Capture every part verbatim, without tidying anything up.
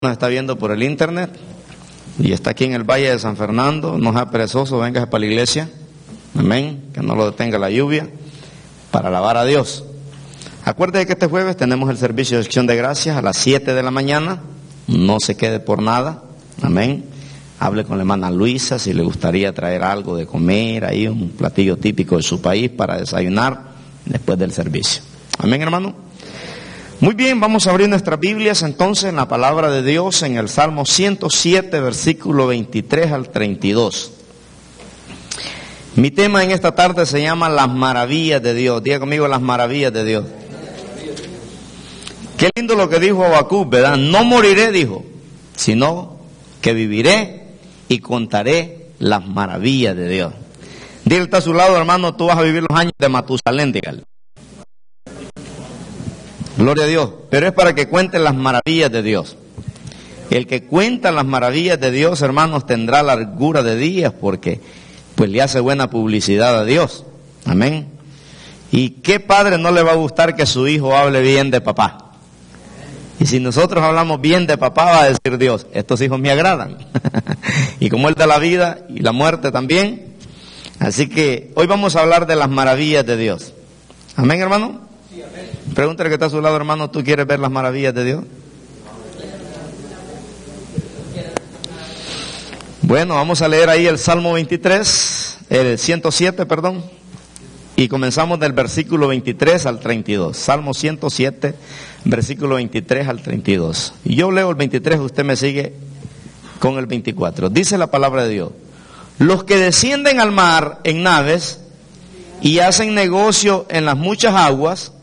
Nos está viendo por el internet y está aquí en el Valle de San Fernando. No sea perezoso, véngase para la iglesia. Amén. Que no lo detenga la lluvia para alabar a Dios. Acuérdese que este jueves tenemos el servicio de acción de gracias a las siete de la mañana. No se quede por nada. Amén. Hable con la hermana Luisa si le gustaría traer algo de comer, ahí un platillo típico de su país para desayunar después del servicio. Amén, hermano. Muy bien, vamos a abrir nuestras Biblias entonces en la palabra de Dios en el Salmo ciento siete, versículo veintitrés al treinta y dos. Mi tema en esta tarde se llama las maravillas de Dios. Diga conmigo, las maravillas de Dios. Qué lindo lo que dijo Habacuc, ¿verdad? No moriré, dijo, sino que viviré y contaré las maravillas de Dios. Dile a su lado, hermano, tú vas a vivir los años de Matusalén, dígale. Gloria a Dios, pero es para que cuenten las maravillas de Dios. El que cuenta las maravillas de Dios, hermanos, tendrá largura de días porque pues le hace buena publicidad a Dios. Amén. ¿Y qué padre no le va a gustar que su hijo hable bien de papá? Y si nosotros hablamos bien de papá, va a decir Dios, estos hijos me agradan. Y como Él da la vida y la muerte también. Así que hoy vamos a hablar de las maravillas de Dios. Amén, hermano. Pregúntale que está a su lado, hermano, ¿tú quieres ver las maravillas de Dios? Bueno, vamos a leer ahí el Salmo veintitrés, el ciento siete, perdón, y comenzamos del versículo veintitrés al treinta y dos. Salmo ciento siete, versículo veintitrés al treinta y dos. Y yo leo el veintitrés, usted me sigue con el veinticuatro. Dice la palabra de Dios: los que descienden al mar en naves y hacen negocio en las muchas aguas,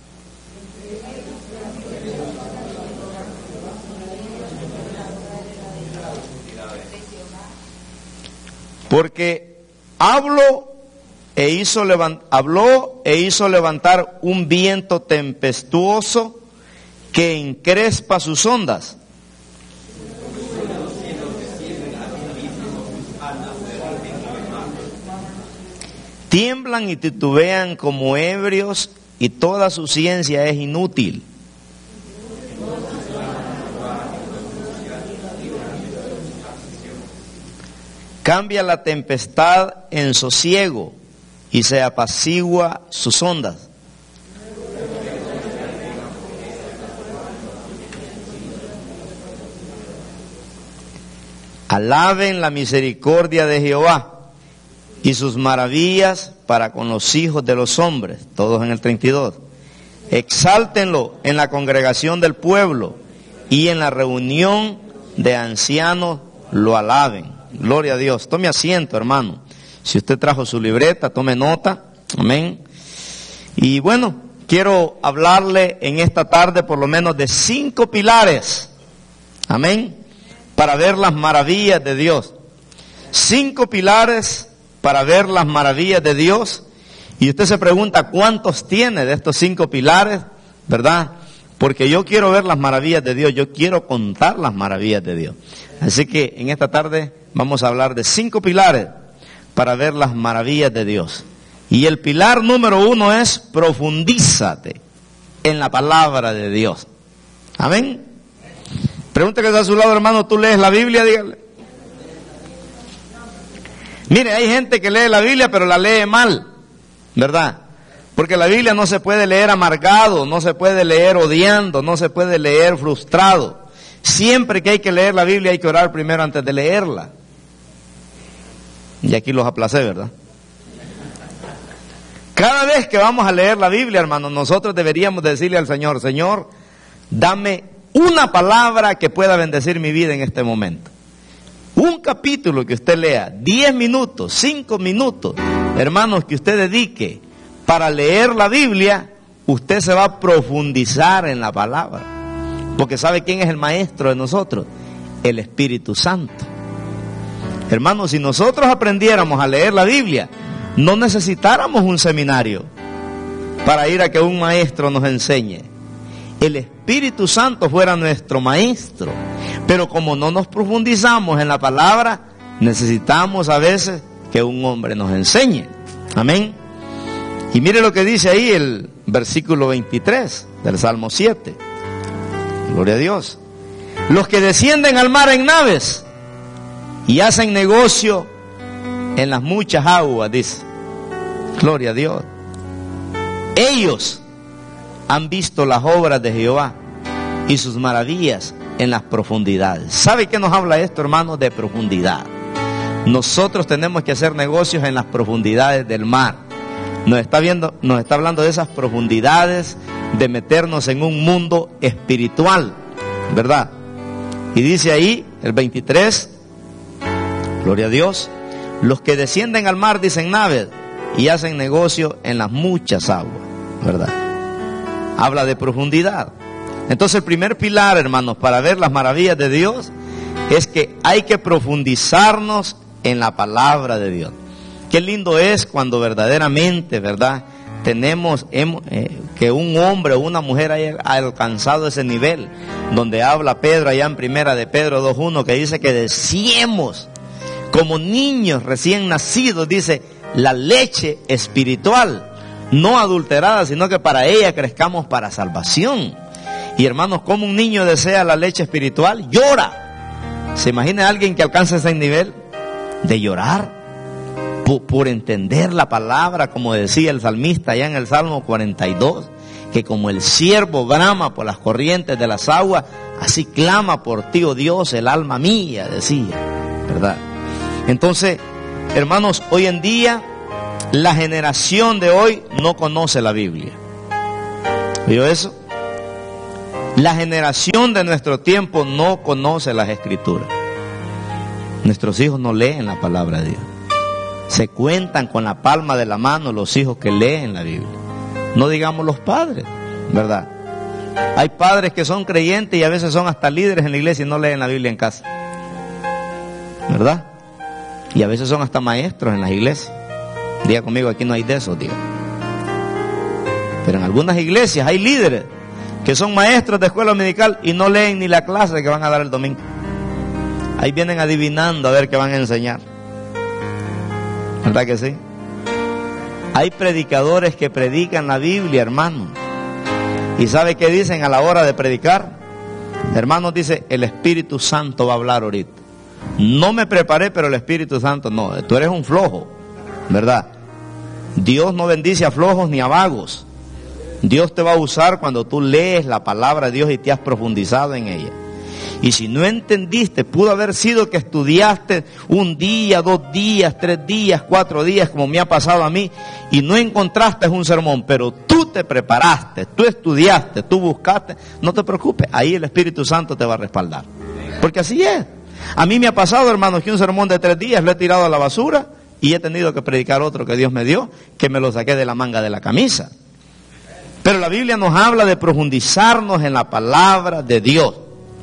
porque habló e hizo levant, habló e hizo levantar un viento tempestuoso que encrespa sus ondas. Tiemblan y titubean como ebrios y toda su ciencia es inútil. Cambia la tempestad en sosiego y se apacigua sus ondas. Alaben la misericordia de Jehová y sus maravillas para con los hijos de los hombres, todos en el treinta y dos. Exáltenlo en la congregación del pueblo y en la reunión de ancianos lo alaben. Gloria a Dios. Tome asiento, hermano. Si usted trajo su libreta, tome nota. Amén. Y bueno, quiero hablarle en esta tarde por lo menos de cinco pilares. Amén. Para ver las maravillas de Dios. Cinco pilares para ver las maravillas de Dios. Y usted se pregunta cuántos tiene de estos cinco pilares, ¿verdad? Porque yo quiero ver las maravillas de Dios, yo quiero contar las maravillas de Dios. Así que en esta tarde vamos a hablar de cinco pilares para ver las maravillas de Dios. Y el pilar número uno es profundízate en la palabra de Dios. Amén. Pregunta que está a su lado, hermano, ¿tú lees la Biblia? Dígale. Mire, hay gente que lee la Biblia pero la lee mal, ¿verdad? Porque la Biblia no se puede leer amargado, no se puede leer odiando, no se puede leer frustrado. Siempre que hay que leer la Biblia hay que orar primero antes de leerla. Y aquí los aplacé, ¿verdad? Cada vez que vamos a leer la Biblia, hermanos, nosotros deberíamos decirle al Señor: Señor, dame una palabra que pueda bendecir mi vida en este momento. Un capítulo que usted lea, diez minutos, cinco minutos, hermanos, que usted dedique para leer la Biblia, usted se va a profundizar en la palabra. Porque ¿sabe quién es el maestro de nosotros? El Espíritu Santo. Hermanos, si nosotros aprendiéramos a leer la Biblia, no necesitáramos un seminario para ir a que un maestro nos enseñe. El Espíritu Santo fuera nuestro maestro. Pero como no nos profundizamos en la palabra, necesitamos a veces que un hombre nos enseñe. Amén. Y mire lo que dice ahí el versículo veintitrés del Salmo siete. Gloria a Dios. Los que descienden al mar en naves y hacen negocio en las muchas aguas, dice. Gloria a Dios. Ellos han visto las obras de Jehová y sus maravillas en las profundidades. ¿Sabe qué nos habla esto, hermanos? De profundidad. Nosotros tenemos que hacer negocios en las profundidades del mar. Nos está viendo, nos está hablando de esas profundidades, de meternos en un mundo espiritual, ¿verdad? Y dice ahí, el veintitrés, gloria a Dios, los que descienden al mar, dicen naves, y hacen negocio en las muchas aguas, ¿verdad? Habla de profundidad. Entonces el primer pilar, hermanos, para ver las maravillas de Dios, es que hay que profundizarnos en la palabra de Dios. Qué lindo es cuando verdaderamente, ¿verdad?, tenemos hemos, eh, que un hombre o una mujer haya alcanzado ese nivel, donde habla Pedro allá en primera de Pedro dos uno, que dice que deseemos como niños recién nacidos, dice, la leche espiritual, no adulterada, sino que para ella crezcamos para salvación. Y hermanos, ¿cómo un niño desea la leche espiritual? Llora. ¿Se imagina a alguien que alcanza ese nivel de llorar por, por entender la palabra, como decía el salmista allá en el Salmo cuarenta y dos, que como el ciervo brama por las corrientes de las aguas, así clama por ti, oh Dios, el alma mía, decía, ¿verdad? Entonces, hermanos, hoy en día, la generación de hoy no conoce la Biblia. ¿Vio eso? La generación de nuestro tiempo no conoce las Escrituras. Nuestros hijos no leen la palabra de Dios. Se cuentan con la palma de la mano los hijos que leen la Biblia. No digamos los padres, ¿verdad? Hay padres que son creyentes y a veces son hasta líderes en la iglesia y no leen la Biblia en casa, ¿verdad? Y a veces son hasta maestros en las iglesias. Diga conmigo, aquí no hay de eso, diga. Pero en algunas iglesias hay líderes que son maestros de escuela dominical y no leen ni la clase que van a dar el domingo. Ahí vienen adivinando a ver qué van a enseñar. ¿Verdad que sí? Hay predicadores que predican la Biblia, hermanos. ¿Y sabe qué dicen a la hora de predicar? Hermanos, dice, el Espíritu Santo va a hablar ahorita. No me preparé, pero el Espíritu Santo no. Tú eres un flojo, ¿verdad? Dios no bendice a flojos ni a vagos. Dios te va a usar cuando tú lees la palabra de Dios y te has profundizado en ella. Y si no entendiste, pudo haber sido que estudiaste un día, dos días, tres días, cuatro días, como me ha pasado a mí, y no encontraste un sermón, pero tú te preparaste, tú estudiaste, tú buscaste, no te preocupes, ahí el Espíritu Santo te va a respaldar. Porque así es. A mí me ha pasado, hermanos, que un sermón de tres días lo he tirado a la basura y he tenido que predicar otro que Dios me dio, que me lo saqué de la manga de la camisa. Pero la Biblia nos habla de profundizarnos en la palabra de Dios.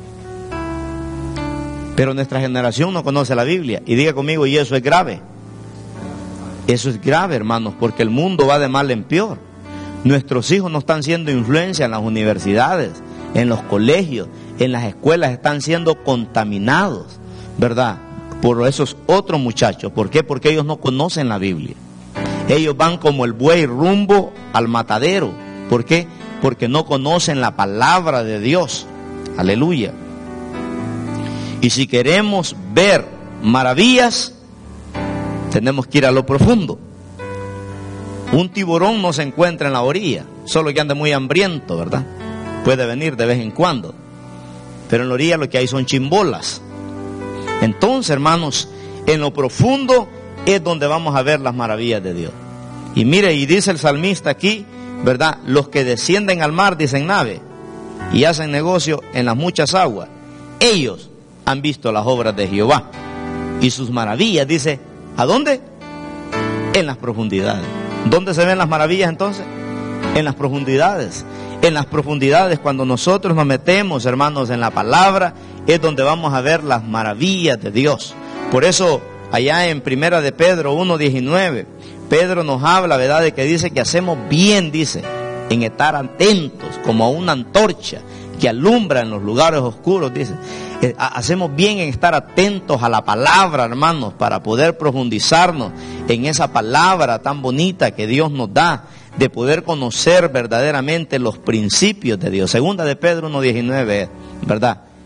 Pero nuestra generación no conoce la Biblia. Y diga conmigo, y eso es grave. Eso es grave, hermanos, porque el mundo va de mal en peor. Nuestros hijos no están siendo influencia en las universidades, en los colegios, en las escuelas, están siendo contaminados, ¿verdad?, por esos otros muchachos. ¿Por qué? Porque ellos no conocen la Biblia. Ellos van como el buey rumbo al matadero. ¿Por qué? Porque no conocen la palabra de Dios. Aleluya. Y si queremos ver maravillas, tenemos que ir a lo profundo. Un tiburón no se encuentra en la orilla, solo que anda muy hambriento, ¿verdad? Puede venir de vez en cuando. Pero en la orilla lo que hay son chimbolas. Entonces, hermanos, en lo profundo es donde vamos a ver las maravillas de Dios. Y mire, y dice el salmista aquí, ¿verdad? Los que descienden al mar, dicen nave, y hacen negocio en las muchas aguas, ellos han visto las obras de Jehová y sus maravillas. Dice, ¿a dónde? En las profundidades. ¿Dónde se ven las maravillas entonces? En las profundidades. En las profundidades, cuando nosotros nos metemos, hermanos, en la palabra, es donde vamos a ver las maravillas de Dios. Por eso, allá en primera de Pedro uno diecinueve, Pedro nos habla, ¿verdad?, de que dice que hacemos bien, dice, en estar atentos como a una antorcha que alumbra en los lugares oscuros, dice. Eh, hacemos bien en estar atentos a la palabra, hermanos, para poder profundizarnos en esa palabra tan bonita que Dios nos da, de poder conocer verdaderamente los principios de Dios. Segunda de Pedro uno diecinueve, ¿verdad?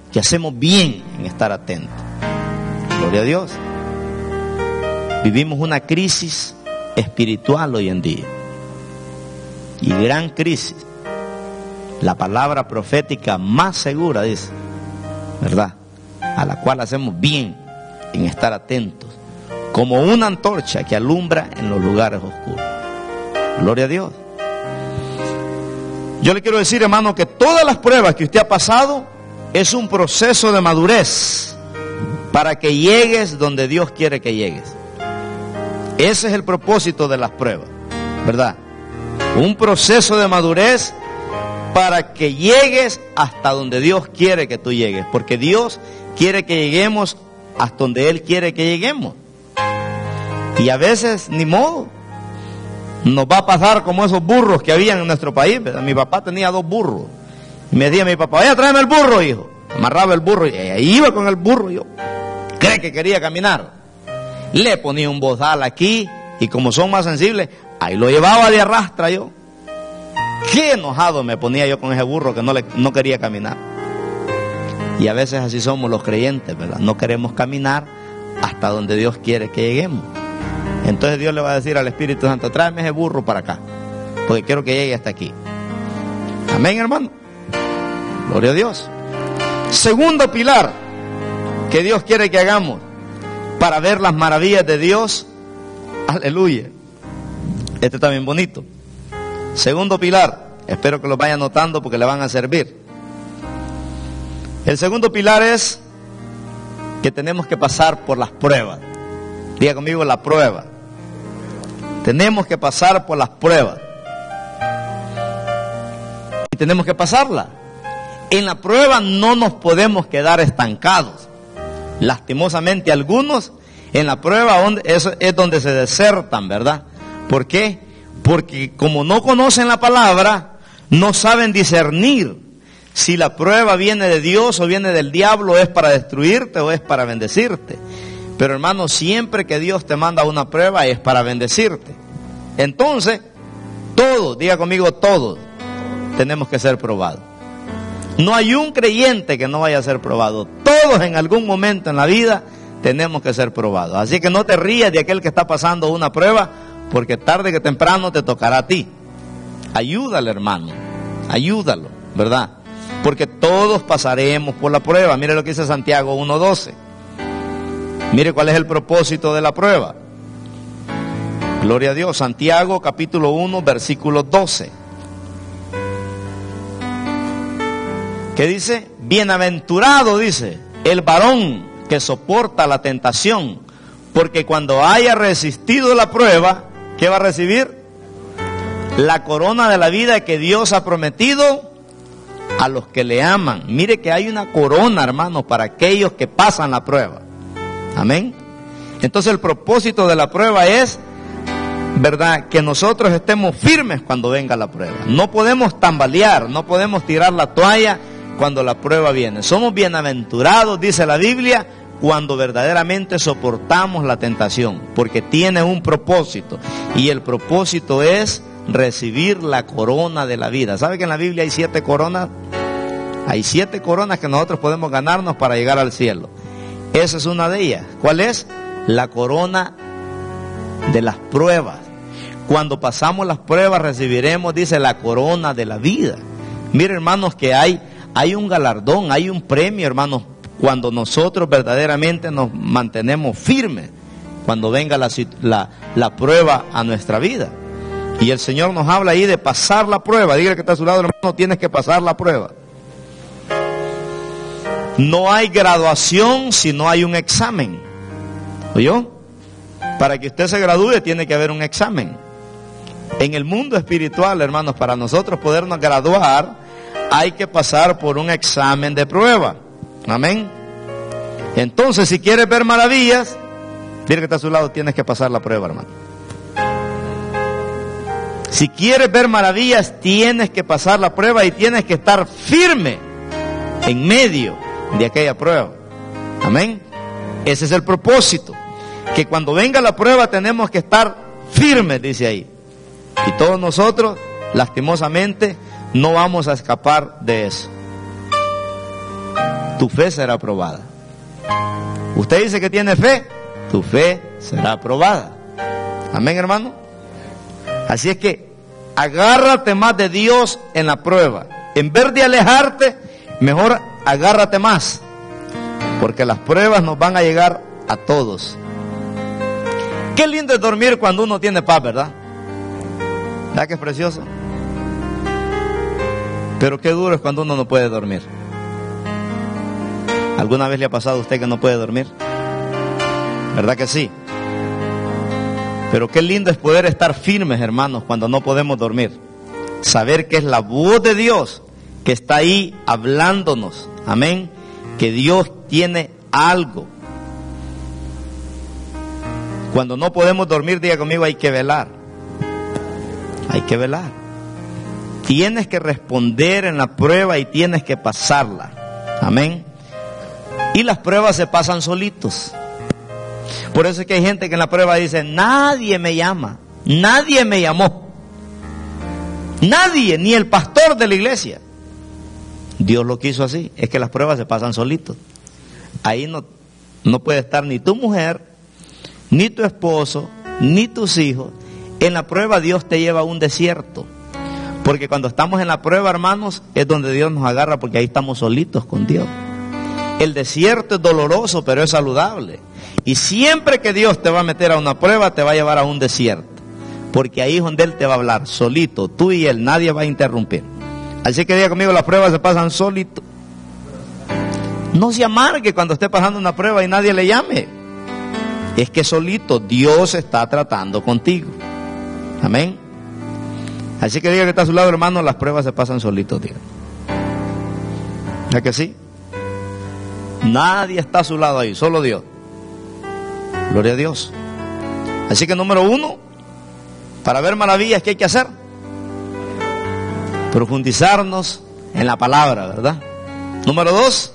que hacemos bien en estar atentos. Gloria a Dios. Vivimos una crisis espiritual hoy en día. Y gran crisis. La palabra profética más segura dice, ¿verdad? A la cual hacemos bien en estar atentos, como una antorcha que alumbra en los lugares oscuros. Gloria a Dios. Yo le quiero decir, hermano, que todas las pruebas que usted ha pasado es un proceso de madurez para que llegues donde Dios quiere que llegues. Ese es el propósito de las pruebas, ¿verdad? Un proceso de madurez para que llegues hasta donde Dios quiere que tú llegues, porque Dios quiere que lleguemos hasta donde Él quiere que lleguemos. Y a veces, ni modo, nos va a pasar como esos burros que habían en nuestro país, ¿verdad? Mi papá tenía dos burros. Y me decía mi papá, vaya, tráeme el burro, hijo. Amarraba el burro y ahí iba con el burro. Yo, cree que quería caminar. Le ponía un bozal aquí y como son más sensibles, ahí lo llevaba de arrastra yo. Qué enojado me ponía yo con ese burro que no, le, no quería caminar. Y a veces así somos los creyentes, ¿verdad? No queremos caminar hasta donde Dios quiere que lleguemos. Entonces Dios le va a decir al Espíritu Santo, tráeme ese burro para acá, porque quiero que llegue hasta aquí. Amén, hermano. Gloria a Dios. Segundo pilar que Dios quiere que hagamos para ver las maravillas de Dios. Aleluya. Este está bien bonito. Segundo pilar, espero que lo vaya anotando porque le van a servir. El segundo pilar es que tenemos que pasar por las pruebas. Diga conmigo, la prueba. Tenemos que pasar por las pruebas. Y tenemos que pasarla. En la prueba no nos podemos quedar estancados. Lastimosamente algunos en la prueba es, es donde se desertan, ¿verdad? ¿Por qué? Porque como no conocen la palabra, no saben discernir si la prueba viene de Dios o viene del diablo, es para destruirte o es para bendecirte. Pero hermano, siempre que Dios te manda una prueba es para bendecirte. Entonces, todos, diga conmigo, todos tenemos que ser probados. No hay un creyente que no vaya a ser probado. Todos en algún momento en la vida tenemos que ser probados. Así que no te rías de aquel que está pasando una prueba, porque tarde que temprano te tocará a ti. Ayúdale, hermano, ayúdalo, ¿verdad? Porque todos pasaremos por la prueba. Mire lo que dice Santiago uno doce. Mire cuál es el propósito de la prueba. Gloria a Dios. Santiago capítulo uno versículo doce. ¿Qué dice? Bienaventurado, dice, el varón que soporta la tentación, porque cuando haya resistido la prueba, ¿qué va a recibir? La corona de la vida que Dios ha prometido a los que le aman. Mire que hay una corona, hermanos, para aquellos que pasan la prueba. Amén. Entonces el propósito de la prueba es, ¿verdad?, que nosotros estemos firmes cuando venga la prueba. No podemos tambalear, no podemos tirar la toalla cuando la prueba viene. Somos bienaventurados, dice la Biblia, cuando verdaderamente soportamos la tentación, porque tiene un propósito, y el propósito es recibir la corona de la vida. ¿Sabe que en la Biblia hay siete coronas? Hay siete coronas que nosotros podemos ganarnos para llegar al cielo. Esa es una de ellas. ¿Cuál es? La corona de las pruebas. Cuando pasamos las pruebas recibiremos, dice, la corona de la vida. Mire, hermanos, que hay, hay un galardón, hay un premio, hermanos, cuando nosotros verdaderamente nos mantenemos firmes, cuando venga la, la, la prueba a nuestra vida. Y el Señor nos habla ahí de pasar la prueba. Dígale que está a su lado, hermano, tienes que pasar la prueba. No hay graduación si no hay un examen. ¿Oyó? Para que usted se gradúe tiene que haber un examen. En el mundo espiritual, hermanos, para nosotros podernos graduar, hay que pasar por un examen de prueba. Amén. Entonces, si quieres ver maravillas, dile que está a su lado, tienes que pasar la prueba, hermano. Si quieres ver maravillas, tienes que pasar la prueba y tienes que estar firme en medio de aquella prueba. Amén. Ese es el propósito. Que cuando venga la prueba tenemos que estar firmes, dice ahí. Y todos nosotros, lastimosamente, no vamos a escapar de eso. tu fe será aprobada. Usted dice que tiene fe, tu fe será aprobada. Amén, hermano. Así es que agárrate más de Dios en la prueba. En vez de alejarte, mejor agárrate más, porque las pruebas nos van a llegar a todos. Qué lindo es dormir cuando uno tiene paz, ¿verdad? ¿Verdad que es precioso? Pero qué duro es cuando uno no puede dormir. ¿Alguna vez le ha pasado a usted que no puede dormir? ¿Verdad que sí? Pero qué lindo es poder estar firmes, hermanos, cuando no podemos dormir. Saber que es la voz de Dios que está ahí hablándonos. Amén. Que Dios tiene algo. Cuando no podemos dormir, diga conmigo, hay que velar. Hay que velar. Tienes que responder en la prueba y tienes que pasarla. Amén. Y las pruebas se pasan solitos. Por eso es que hay gente que en la prueba dice, nadie me llama, nadie me llamó. Nadie, ni el pastor de la iglesia. Dios lo quiso así, es que las pruebas se pasan solitos. Ahí no, no puede estar ni tu mujer, ni tu esposo, ni tus hijos. En la prueba Dios te lleva a un desierto. Porque cuando estamos en la prueba, hermanos, es donde Dios nos agarra, porque ahí estamos solitos con Dios. El desierto es doloroso, pero es saludable. Y siempre que Dios te va a meter a una prueba, te va a llevar a un desierto. Porque ahí es donde Él te va a hablar, solito, tú y Él, nadie va a interrumpir. Así que diga conmigo, las pruebas se pasan solito. No se amargue cuando esté pasando una prueba y nadie le llame. Es que solito Dios está tratando contigo. Amén. Así que diga que está a su lado, hermano, las pruebas se pasan solitos, diga. ¿Es que sí? Nadie está a su lado ahí, solo Dios. Gloria a Dios. Así que número uno, para ver maravillas, ¿qué hay que hacer? Profundizarnos en la palabra, ¿verdad? Número dos,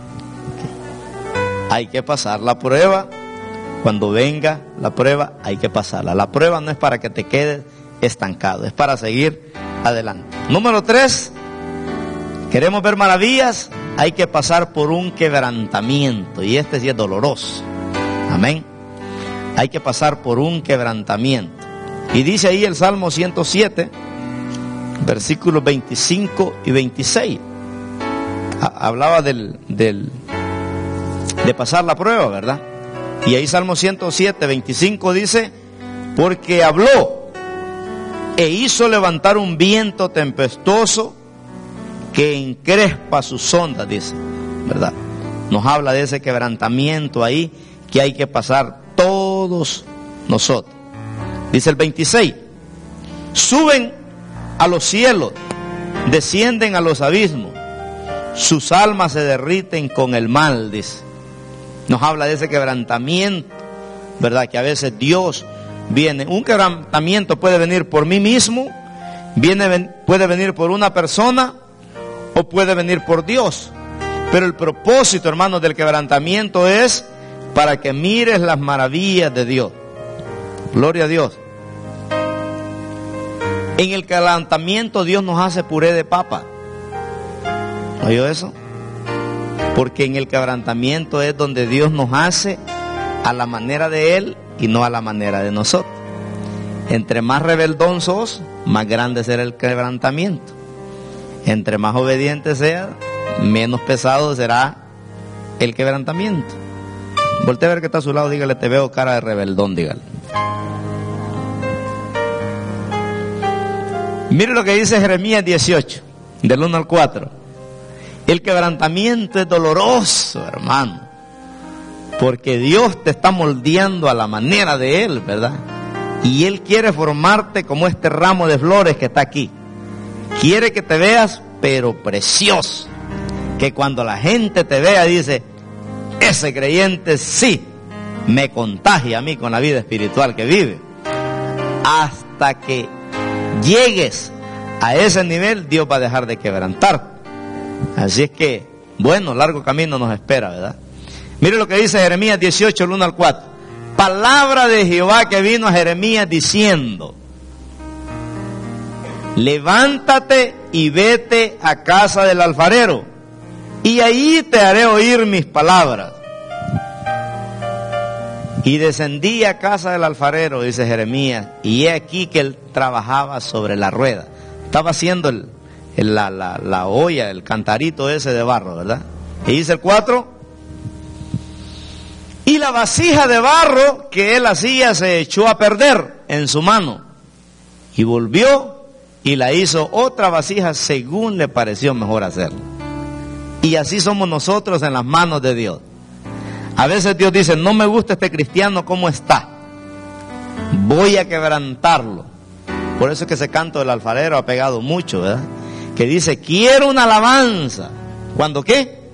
hay que pasar la prueba. Cuando venga la prueba, hay que pasarla. La prueba no es para que te quedes estancado, es para seguir adelante. Número tres, queremos ver maravillas, hay que pasar por un quebrantamiento, y este sí es doloroso. Amén. Hay que pasar por un quebrantamiento. Y dice ahí el Salmo ciento siete, versículos veinticinco y veintiséis. Hablaba del, del, de pasar la prueba, ¿verdad? Y ahí Salmo ciento siete, veinticinco dice, porque habló e hizo levantar un viento tempestuoso que encrespa sus ondas, dice, ¿verdad? Nos habla de ese quebrantamiento ahí que hay que pasar todos nosotros. Dice el veintiséis, suben a los cielos, descienden a los abismos, sus almas se derriten con el mal, dice. Nos habla de ese quebrantamiento, ¿verdad? Que a veces Dios viene, un quebrantamiento puede venir por mí mismo, viene, puede venir por una persona o puede venir por Dios. Pero el propósito, hermanos, del quebrantamiento es para que mires las maravillas de Dios. Gloria a Dios. En el quebrantamiento Dios nos hace puré de papa. ¿Oyó eso? Porque en el quebrantamiento es donde Dios nos hace a la manera de Él y no a la manera de nosotros. Entre más rebeldón sos, más grande será el quebrantamiento. Entre más obediente seas, menos pesado será el quebrantamiento. Voltea a ver que está a su lado, dígale, te veo cara de rebeldón, dígale. Mire lo que dice Jeremías dieciocho, del uno al cuatro. El quebrantamiento es doloroso, hermano, porque Dios te está moldeando a la manera de Él, ¿verdad? Y Él quiere formarte como este ramo de flores que está aquí. Quiere que te veas, pero precioso. Que cuando la gente te vea, dice, ese creyente sí me contagia a mí con la vida espiritual que vive. Hasta que llegues a ese nivel, Dios va a dejar de quebrantarte. Así es que, bueno, largo camino nos espera, ¿verdad? Mire lo que dice Jeremías dieciocho, el uno al cuatro. Palabra de Jehová que vino a Jeremías diciendo, levántate y vete a casa del alfarero, y ahí te haré oír mis palabras. Y descendí a casa del alfarero, dice Jeremías, y he aquí que él trabajaba sobre la rueda. Estaba haciendo el, el, la, la, la olla, el cantarito ese de barro, ¿verdad? Y dice el cuatro, y la vasija de barro que él hacía se echó a perder en su mano, y volvió y la hizo otra vasija según le pareció mejor hacerlo. Y así somos nosotros en las manos de Dios. A veces Dios dice, no me gusta este cristiano como está, voy a quebrantarlo. Por eso es que ese canto del alfarero ha pegado mucho, ¿verdad? Que dice, quiero una alabanza. ¿Cuándo qué?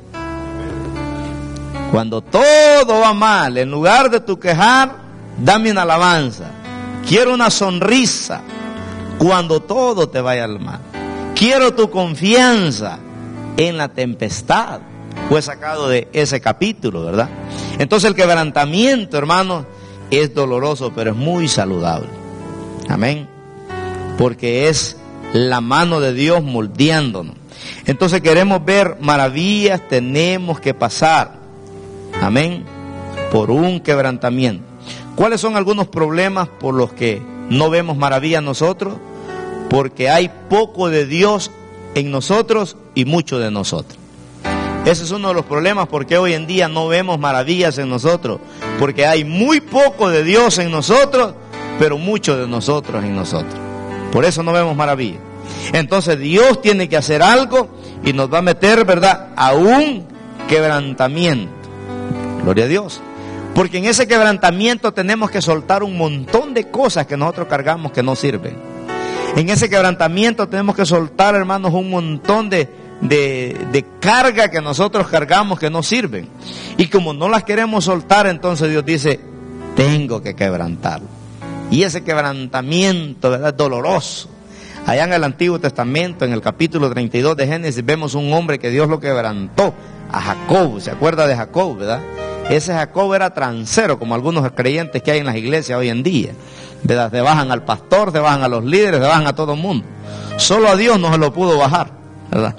Cuando todo va mal, en lugar de tu quejar, dame una alabanza. Quiero una sonrisa cuando todo te vaya mal. Quiero tu confianza en la tempestad. Fue sacado de ese capítulo, ¿verdad? Entonces el quebrantamiento, hermanos, es doloroso, pero es muy saludable. Amén. Porque es la mano de Dios moldeándonos. Entonces queremos ver maravillas, tenemos que pasar, amén, por un quebrantamiento. ¿Cuáles son algunos problemas por los que no vemos maravillas nosotros? Porque hay poco de Dios en nosotros y mucho de nosotros. Ese es uno de los problemas, porque hoy en día no vemos maravillas en nosotros, porque hay muy poco de Dios en nosotros, pero mucho de nosotros en nosotros. Por eso no vemos maravillas. Entonces Dios tiene que hacer algo y nos va a meter, ¿verdad?, a un quebrantamiento. Gloria a Dios. Porque en ese quebrantamiento tenemos que soltar un montón de cosas que nosotros cargamos que no sirven. En ese quebrantamiento tenemos que soltar, hermanos, un montón de, de, de carga que nosotros cargamos que no sirven. Y como no las queremos soltar, entonces Dios dice, tengo que quebrantarlo. Y ese quebrantamiento, ¿verdad?, es doloroso. Allá en el Antiguo Testamento, en el capítulo treinta y dos de Génesis, vemos un hombre que Dios lo quebrantó, a Jacob. ¿Se acuerda de Jacob, verdad? Ese Jacob era transero, como algunos creyentes que hay en las iglesias hoy en día, ¿verdad? Se bajan al pastor, se bajan a los líderes, se bajan a todo el mundo. Solo a Dios no se lo pudo bajar, ¿verdad?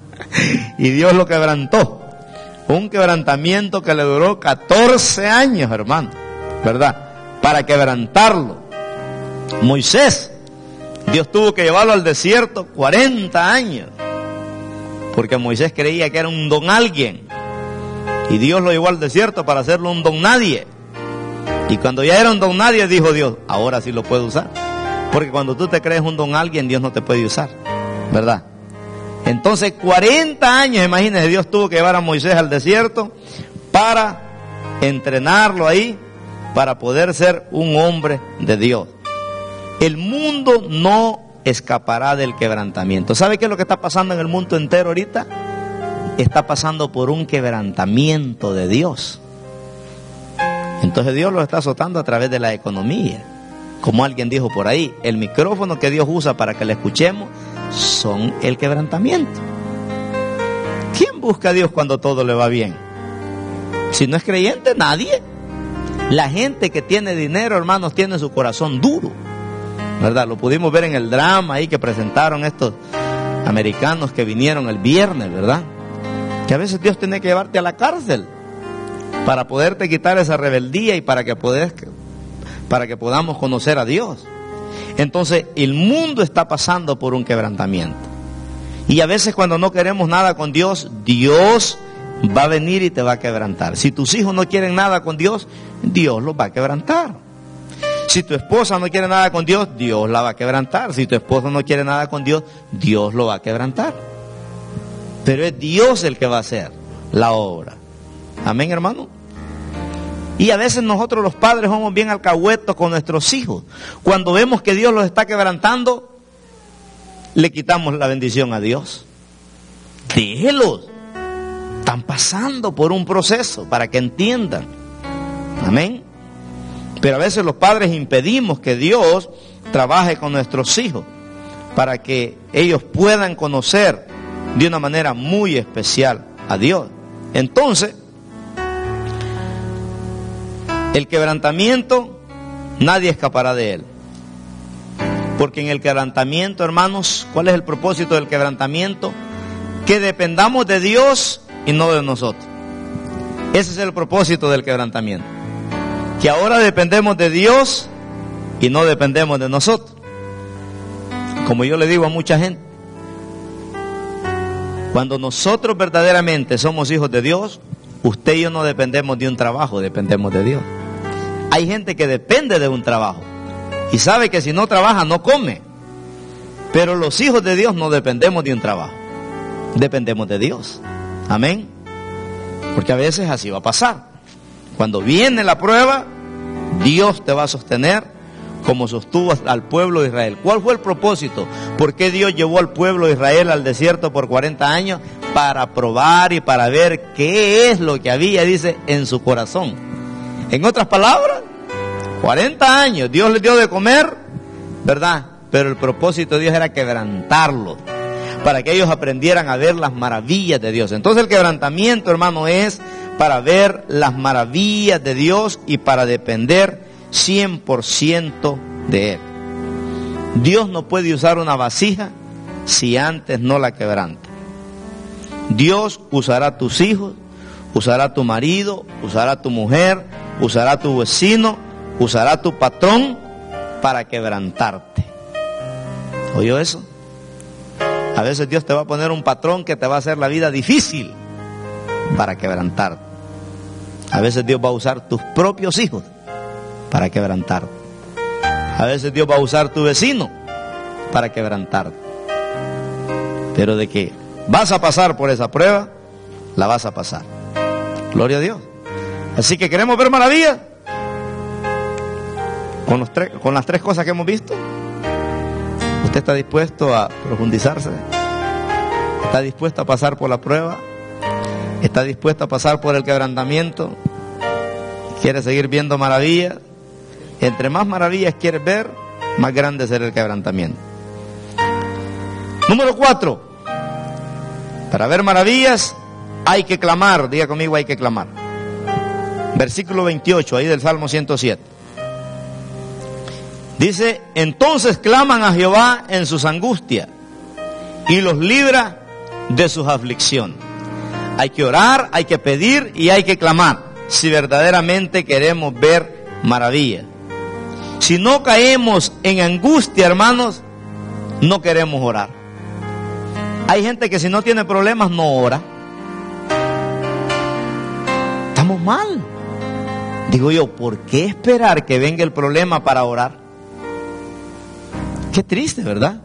Y Dios lo quebrantó. Un quebrantamiento que le duró catorce años, hermano, ¿verdad?, para quebrantarlo. Moisés, Dios tuvo que llevarlo al desierto cuarenta años, porque Moisés creía que era un don alguien, y Dios lo llevó al desierto para hacerlo un don nadie. Y cuando ya era un don nadie, dijo Dios, ahora sí lo puedo usar. Porque cuando tú te crees un don alguien, Dios no te puede usar, ¿verdad? Entonces cuarenta años, imagínense, Dios tuvo que llevar a Moisés al desierto para entrenarlo ahí, para poder ser un hombre de Dios. El mundo no escapará del quebrantamiento. ¿Sabe qué es lo que está pasando en el mundo entero ahorita? Está pasando por un quebrantamiento de Dios. Entonces Dios lo está azotando a través de la economía. Como alguien dijo por ahí, el micrófono que Dios usa para que le escuchemos son el quebrantamiento. ¿Quién busca a Dios cuando todo le va bien? Si no es creyente, nadie. La gente que tiene dinero, hermanos, tiene su corazón duro, ¿verdad? Lo pudimos ver en el drama ahí que presentaron estos americanos que vinieron el viernes, ¿verdad? Que a veces Dios tiene que llevarte a la cárcel para poderte quitar esa rebeldía y para que podés, para que podamos conocer a Dios. Entonces el mundo está pasando por un quebrantamiento. Y a veces cuando no queremos nada con Dios, Dios va a venir y te va a quebrantar. Si tus hijos no quieren nada con Dios, Dios los va a quebrantar. Si tu esposa no quiere nada con Dios, Dios la va a quebrantar. Si tu esposo no quiere nada con Dios, Dios lo va a quebrantar. Pero es Dios el que va a hacer la obra. Amén, hermano. Y a veces nosotros los padres somos bien alcahuetos con nuestros hijos. Cuando vemos que Dios los está quebrantando, le quitamos la bendición a Dios. Déjelos. Están pasando por un proceso para que entiendan. Amén. Pero a veces los padres impedimos que Dios trabaje con nuestros hijos para que ellos puedan conocer de una manera muy especial a Dios. Entonces, el quebrantamiento, nadie escapará de él. Porque en el quebrantamiento, hermanos, ¿cuál es el propósito del quebrantamiento? Que dependamos de Dios y no de nosotros. Ese es el propósito del quebrantamiento. Que ahora dependemos de Dios y no dependemos de nosotros. Como yo le digo a mucha gente, cuando nosotros verdaderamente somos hijos de Dios, usted y yo no dependemos de un trabajo, dependemos de Dios. Hay gente que depende de un trabajo y sabe que si no trabaja no come. Pero los hijos de Dios no dependemos de un trabajo, dependemos de Dios. Amén. Porque a veces así va a pasar. Cuando viene la prueba, Dios te va a sostener como sostuvo al pueblo de Israel. ¿Cuál fue el propósito? ¿Por qué Dios llevó al pueblo de Israel al desierto por cuarenta años? Para probar y para ver qué es lo que había, dice, en su corazón. En otras palabras, cuarenta años, Dios les dio de comer, ¿verdad? Pero el propósito de Dios era quebrantarlos, para que ellos aprendieran a ver las maravillas de Dios. Entonces el quebrantamiento, hermano, es para ver las maravillas de Dios y para depender cien por ciento de Él. Dios no puede usar una vasija si antes no la quebranta. Dios usará a tus hijos, usará a tu marido, usará a tu mujer, usará a tu vecino, usará a tu patrón para quebrantarte. ¿Oyó eso? A veces Dios te va a poner un patrón que te va a hacer la vida difícil para quebrantarte. A veces Dios va a usar tus propios hijos para quebrantarte. A veces Dios va a usar tu vecino para quebrantarte. Pero de que vas a pasar por esa prueba, la vas a pasar. Gloria a Dios. Así que queremos ver maravillas con, los tres, con las tres cosas que hemos visto. ¿Usted está dispuesto a profundizarse? ¿Está dispuesto a pasar por la prueba? ¿Está dispuesto a pasar por el quebrantamiento? ¿Quiere seguir viendo maravillas? Entre más maravillas quieres ver, más grande será el quebrantamiento. Número cuatro. Para ver maravillas hay que clamar. Diga conmigo, hay que clamar. Versículo veintiocho, ahí del Salmo ciento siete. Dice, entonces claman a Jehová en sus angustias y los libra de sus aflicciones. Hay que orar, hay que pedir y hay que clamar si verdaderamente queremos ver maravillas. Si no caemos en angustia, hermanos, no queremos orar. Hay gente que si no tiene problemas no ora. Estamos mal. Digo yo, ¿por qué esperar que venga el problema para orar? Qué triste, ¿verdad?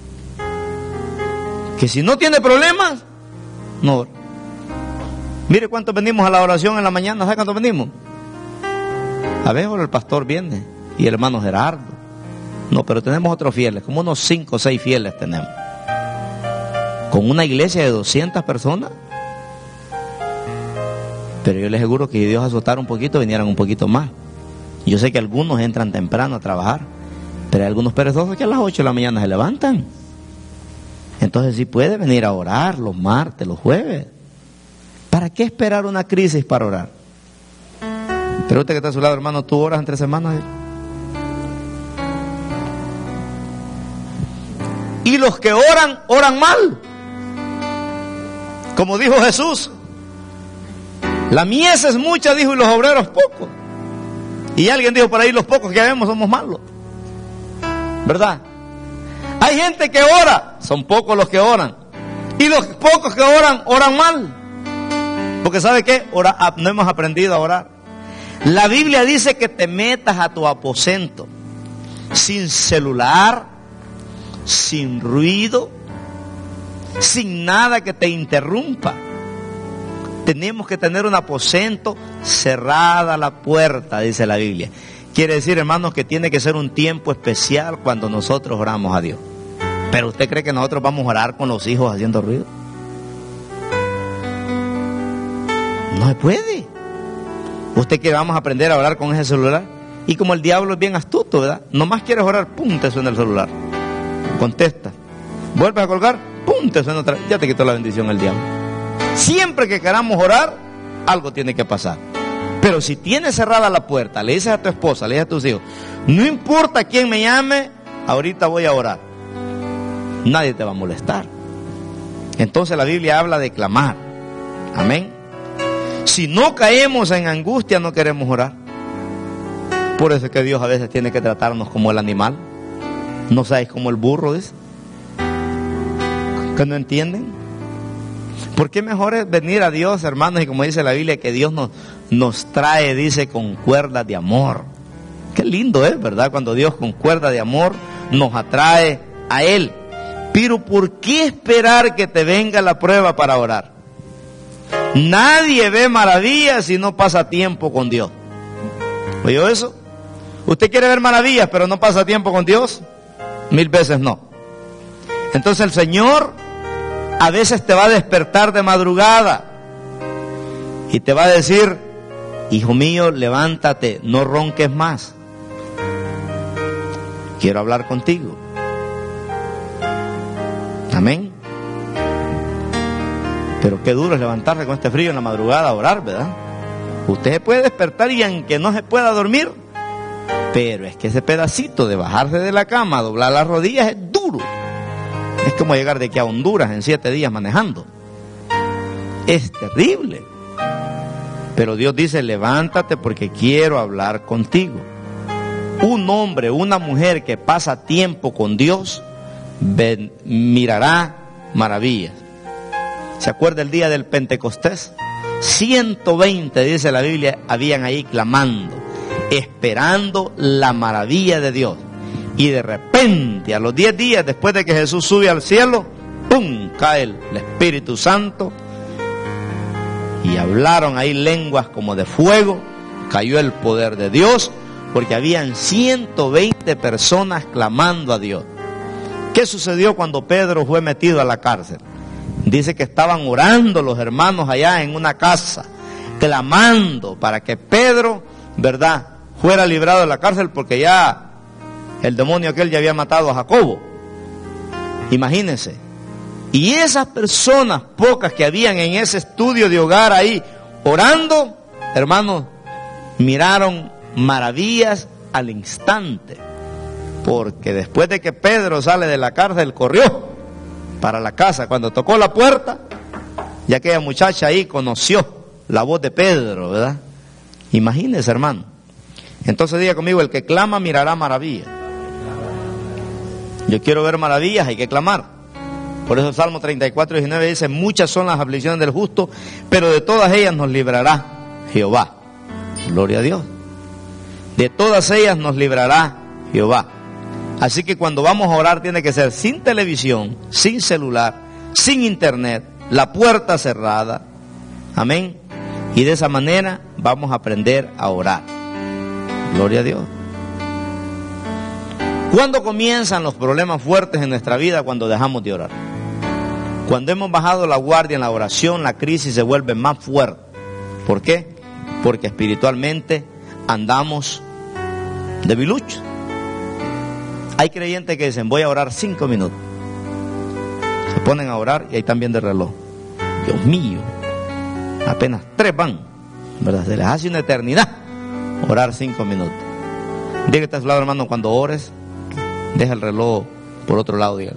Que si no tiene problemas, no ora. Mire cuántos venimos a la oración en la mañana. ¿Sabe cuántos venimos? A veces el pastor viene y el hermano Gerardo. No, pero tenemos otros fieles, como unos cinco o seis fieles tenemos. Con una iglesia de doscientas personas. Pero yo les aseguro que si Dios azotara un poquito, vinieran un poquito más. Yo sé que algunos entran temprano a trabajar, pero hay algunos perezosos que a las ocho de la mañana se levantan. Entonces sí puede venir a orar los martes, los jueves. ¿Para qué esperar una crisis para orar? Pero usted que está a su lado, hermano, ¿tú oras entre semanas? Y los que oran, oran mal. Como dijo Jesús, la mies es mucha, dijo, y los obreros pocos. Y alguien dijo por ahí, los pocos que vemos somos malos. ¿Verdad? Hay gente que ora, son pocos los que oran. Y los pocos que oran, oran mal. Porque ¿sabe qué? Ora, no hemos aprendido a orar. La Biblia dice que te metas a tu aposento sin celular, sin ruido, sin nada que te interrumpa. Tenemos que tener un aposento, cerrada la puerta, dice la Biblia. Quiere decir, hermanos, que tiene que ser un tiempo especial cuando nosotros oramos a Dios. Pero ¿usted cree que nosotros vamos a orar con los hijos haciendo ruido? No se puede. Usted quiere, vamos a aprender a orar con ese celular. Y como el diablo es bien astuto, ¿verdad? Nomás quieres orar, pum, te suena el celular. Contesta. Vuelves a colgar, pum, te suena otra. Ya te quitó la bendición el diablo. Siempre que queramos orar, algo tiene que pasar. Pero si tienes cerrada la puerta, le dices a tu esposa, le dices a tus hijos, no importa quién me llame, ahorita voy a orar. Nadie te va a molestar. Entonces la Biblia habla de clamar. Amén. Si no caemos en angustia, no queremos orar. Por eso es que Dios a veces tiene que tratarnos como el animal. No sabes como el burro, dice. ¿Que no entienden? ¿Por qué mejor es venir a Dios, hermanos? Y como dice la Biblia, que Dios nos, nos trae, dice, con cuerdas de amor. Qué lindo es, ¿verdad? Cuando Dios con cuerdas de amor nos atrae a Él. Pero ¿por qué esperar que te venga la prueba para orar? Nadie ve maravillas si no pasa tiempo con Dios. ¿Oyó eso? ¿Usted quiere ver maravillas pero no pasa tiempo con Dios? Mil veces no. Entonces el Señor a veces te va a despertar de madrugada y te va a decir: hijo mío, levántate, no ronques más. Quiero hablar contigo. Amén. Pero qué duro es levantarse con este frío en la madrugada a orar, ¿verdad? Usted se puede despertar y aunque no se pueda dormir, pero es que ese pedacito de bajarse de la cama, doblar las rodillas, es duro. Es como llegar de aquí a Honduras en siete días manejando. Es terrible. Pero Dios dice: levántate porque quiero hablar contigo. Un hombre, una mujer que pasa tiempo con Dios, ven, mirará maravillas. ¿Se acuerda el día del Pentecostés? ciento veinte, dice la Biblia, habían ahí clamando, esperando la maravilla de Dios. Y de repente, a los diez días después de que Jesús sube al cielo, ¡pum!, cae el Espíritu Santo. Y hablaron ahí lenguas como de fuego, cayó el poder de Dios, porque habían ciento veinte personas clamando a Dios. ¿Qué sucedió cuando Pedro fue metido a la cárcel? Dice que estaban orando los hermanos allá en una casa, clamando para que Pedro, ¿verdad?, fuera librado de la cárcel, porque ya el demonio aquel ya había matado a Jacobo. Imagínense. Y esas personas pocas que habían en ese estudio de hogar ahí orando, hermanos, miraron maravillas al instante. Porque después de que Pedro sale de la cárcel, corrió para la casa. Cuando tocó la puerta, ya aquella muchacha ahí conoció la voz de Pedro, ¿verdad? Imagínense, hermano. Entonces diga conmigo: el que clama mirará maravillas. Yo quiero ver maravillas, hay que clamar. Por eso el Salmo treinta y cuatro, diecinueve dice: muchas son las aflicciones del justo, pero de todas ellas nos librará Jehová. Gloria a Dios. De todas ellas nos librará Jehová. Así que cuando vamos a orar tiene que ser sin televisión, sin celular, sin internet, la puerta cerrada. Amén. Y de esa manera vamos a aprender a orar. Gloria a Dios. ¿Cuándo comienzan los problemas fuertes en nuestra vida? Cuando dejamos de orar. Cuando hemos bajado la guardia en la oración, la crisis se vuelve más fuerte. ¿Por qué? Porque espiritualmente andamos debiluchos. Hay creyentes que dicen: voy a orar cinco minutos. Se ponen a orar y ahí están viendo el reloj. Dios mío, apenas tres van, ¿verdad? Se les hace una eternidad orar cinco minutos. Diga que está a su lado, hermano, cuando ores, deja el reloj por otro lado, dígale.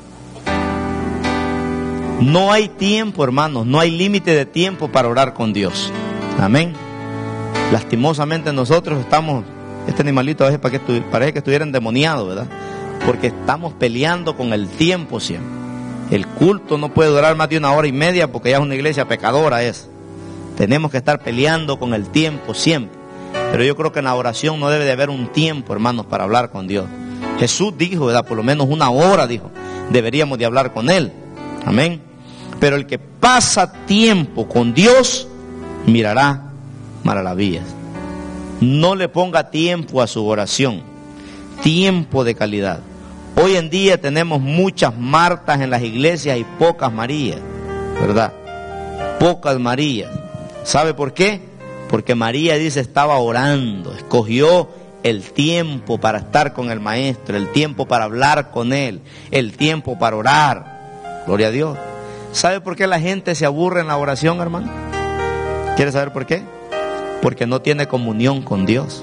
No hay tiempo, hermanos, no hay límite de tiempo para orar con Dios. Amén. Lastimosamente nosotros estamos, este animalito a veces parece que, parece que estuviera endemoniado, ¿verdad? Porque estamos peleando con el tiempo siempre. El culto no puede durar más de una hora y media porque ya es una iglesia pecadora. Es. Tenemos que estar peleando con el tiempo siempre. Pero yo creo que en la oración no debe de haber un tiempo, hermanos, para hablar con Dios. Jesús dijo, ¿verdad? Por lo menos una hora, dijo, deberíamos de hablar con Él. Amén. Pero el que pasa tiempo con Dios, mirará maravillas. No le ponga tiempo a su oración, tiempo de calidad. Hoy en día tenemos muchas Martas en las iglesias y pocas Marías, ¿verdad? Pocas Marías. ¿Sabe por qué? Porque María, dice, estaba orando, escogió el tiempo para estar con el Maestro, el tiempo para hablar con Él, el tiempo para orar. Gloria a Dios. ¿Sabe por qué la gente se aburre en la oración, hermano? ¿Quiere saber por qué? Porque no tiene comunión con Dios.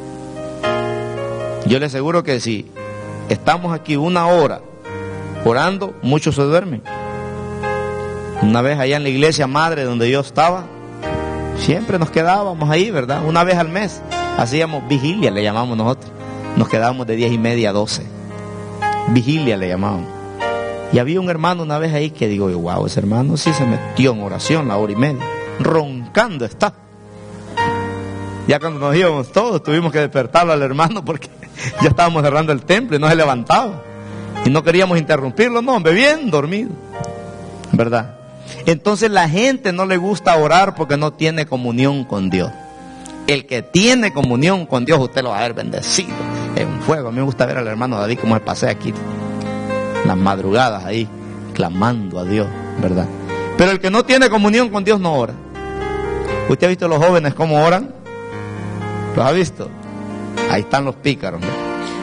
Yo le aseguro que si estamos aquí una hora orando, muchos se duermen. Una vez allá en la iglesia madre donde yo estaba, siempre nos quedábamos ahí, ¿verdad? Una vez al mes hacíamos vigilia, le llamamos nosotros. Nos quedábamos de diez y media a doce. Vigilia le llamábamos. Y había un hermano una vez ahí que digo, wow, ese hermano sí se metió en oración la hora y media. Roncando está. Ya cuando nos íbamos todos, tuvimos que despertarlo al hermano porque ya estábamos cerrando el templo y no se levantaba. Y no queríamos interrumpirlo, no, hombre, bien dormido. ¿Verdad? Entonces la gente no le gusta orar porque no tiene comunión con Dios. El que tiene comunión con Dios, usted lo va a ver bendecido en fuego. A mí me gusta ver al hermano David como se pasea aquí, las madrugadas ahí, clamando a Dios, ¿verdad? Pero el que no tiene comunión con Dios no ora. ¿Usted ha visto los jóvenes cómo oran? ¿Los ha visto? Ahí están los pícaros, ¿no?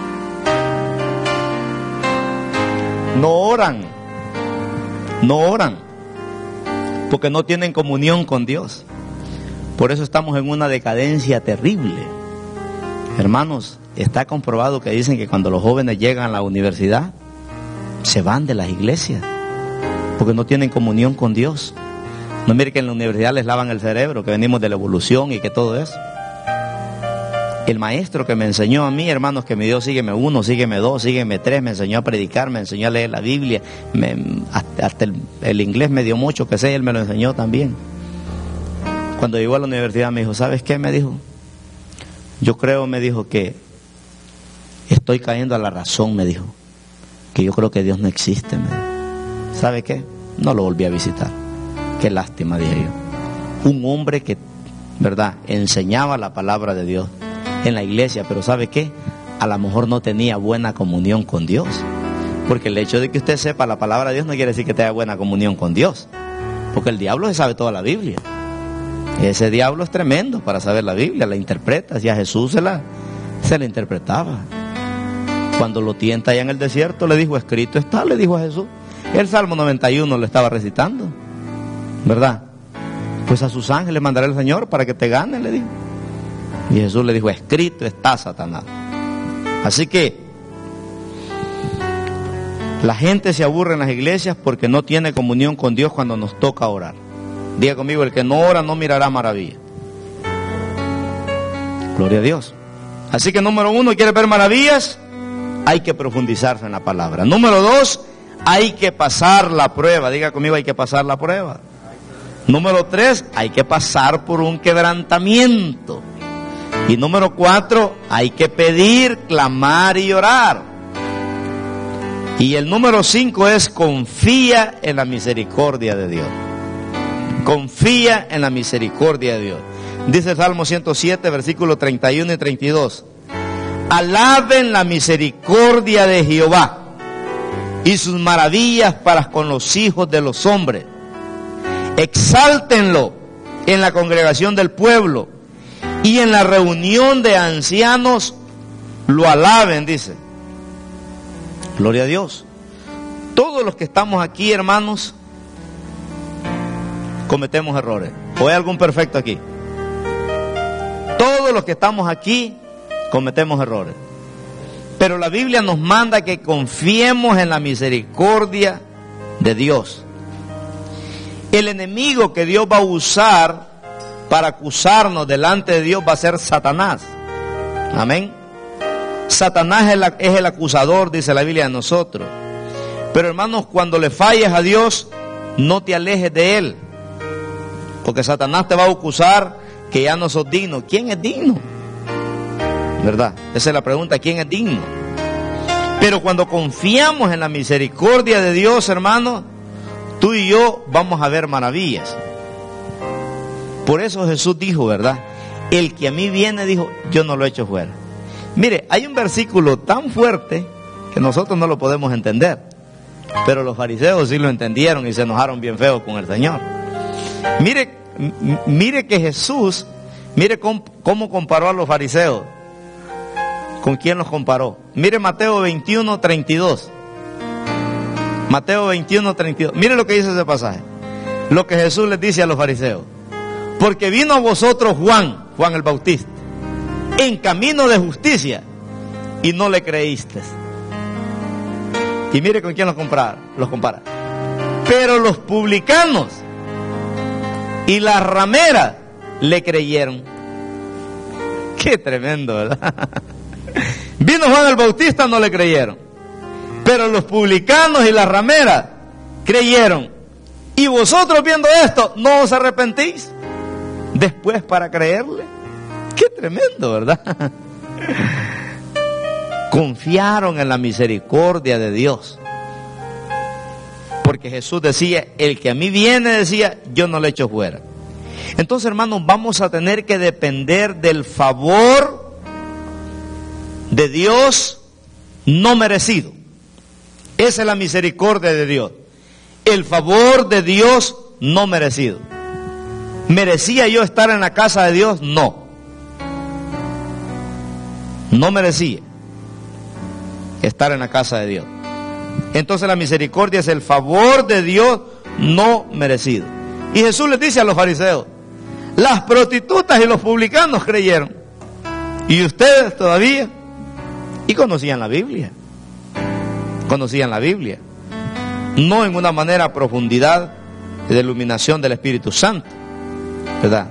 No oran, no oran, porque no tienen comunión con Dios. Por eso estamos en una decadencia terrible. Hermanos, está comprobado que dicen que cuando los jóvenes llegan a la universidad, se van de las iglesias, porque no tienen comunión con Dios. No mire que en la universidad les lavan el cerebro, que venimos de la evolución y que todo eso. El maestro que me enseñó a mí, hermanos, que me dio sígueme uno, sígueme dos, sígueme tres, me enseñó a predicar, me enseñó a leer la Biblia, me, hasta, hasta el, el inglés me dio mucho, que sé, él me lo enseñó también. Cuando llegó a la universidad me dijo, ¿sabes qué? Me dijo, yo creo, me dijo, que estoy cayendo a la razón, me dijo, que yo creo que Dios no existe, me dijo. ¿Sabe qué? No lo volví a visitar. Qué lástima, dije yo. Un hombre que, ¿verdad?, enseñaba la palabra de Dios en la iglesia, pero ¿sabe qué? A lo mejor no tenía buena comunión con Dios. Porque el hecho de que usted sepa la palabra de Dios no quiere decir que tenga buena comunión con Dios. Porque el diablo se sabe toda la Biblia. Ese diablo es tremendo para saber la Biblia, la interpreta. Si a Jesús se la, se la interpretaba. Cuando lo tienta allá en el desierto, le dijo, escrito está, le dijo a Jesús. El Salmo noventa y uno le estaba recitando, ¿verdad? Pues a sus ángeles mandará el Señor para que te ganen, le dijo. Y Jesús le dijo, escrito está, Satanás. Así que la gente se aburre en las iglesias porque no tiene comunión con Dios cuando nos toca orar. Diga conmigo, el que no ora no mirará maravilla. Gloria a Dios. Así que número uno, ¿quiere ver maravillas? Hay que profundizarse en la palabra. Número dos, hay que pasar la prueba. Diga conmigo, hay que pasar la prueba. Número tres, hay que pasar por un quebrantamiento. Y número cuatro, hay que pedir, clamar y orar. Y el número cinco es confía en la misericordia de Dios. Confía en la misericordia de Dios. Dice el Salmo ciento siete, versículos treinta y uno y treinta y dos. Alaben la misericordia de Jehová y sus maravillas para con los hijos de los hombres. Exáltenlo en la congregación del pueblo y en la reunión de ancianos lo alaben, dice. Gloria a Dios. Todos los que estamos aquí, hermanos, cometemos errores. ¿O hay algún perfecto aquí? Todos los que estamos aquí cometemos errores. Pero la Biblia nos manda que confiemos en la misericordia de Dios. El enemigo que Dios va a usar para acusarnos delante de Dios va a ser Satanás. Amén. Satanás es, la, es el acusador, dice la Biblia, de nosotros. Pero hermanos, cuando le falles a Dios, no te alejes de Él. Porque Satanás te va a acusar que ya no sos digno. ¿Quién es digno? ¿Verdad? Esa es la pregunta, ¿quién es digno? Pero cuando confiamos en la misericordia de Dios, hermano, tú y yo vamos a ver maravillas. Por eso Jesús dijo, ¿verdad? El que a mí viene, dijo, yo no lo echo fuera. Mire, hay un versículo tan fuerte que nosotros no lo podemos entender. Pero los fariseos sí lo entendieron y se enojaron bien feo con el Señor. Mire, mire que Jesús, mire cómo, cómo comparó a los fariseos. ¿Con quién los comparó? Mire Mateo veintiuno, treinta y dos. Mateo veintiuno, treinta y dos. Mire lo que dice ese pasaje. Lo que Jesús les dice a los fariseos. Porque vino a vosotros Juan, Juan el Bautista, en camino de justicia, y no le creísteis. Y mire con quién los compara, los compara. Pero los publicanos y las rameras le creyeron. Qué tremendo, ¿verdad? Vino Juan el Bautista, no le creyeron. Pero los publicanos y las rameras creyeron. Y vosotros viendo esto, ¿no os arrepentís después para creerle? Qué tremendo, ¿verdad? Confiaron en la misericordia de Dios. Porque Jesús decía, el que a mí viene, decía, yo no le echo fuera. Entonces, hermanos, vamos a tener que depender del favor de Dios no merecido. Esa es la misericordia de Dios. El favor de Dios no merecido. ¿Merecía yo estar en la casa de Dios? No. No merecía estar en la casa de Dios. Entonces la misericordia es el favor de Dios no merecido. Y Jesús les dice a los fariseos, las prostitutas y los publicanos creyeron, y ustedes todavía, y conocían la Biblia, conocían la Biblia, no en una manera a profundidad de iluminación del Espíritu Santo, ¿verdad?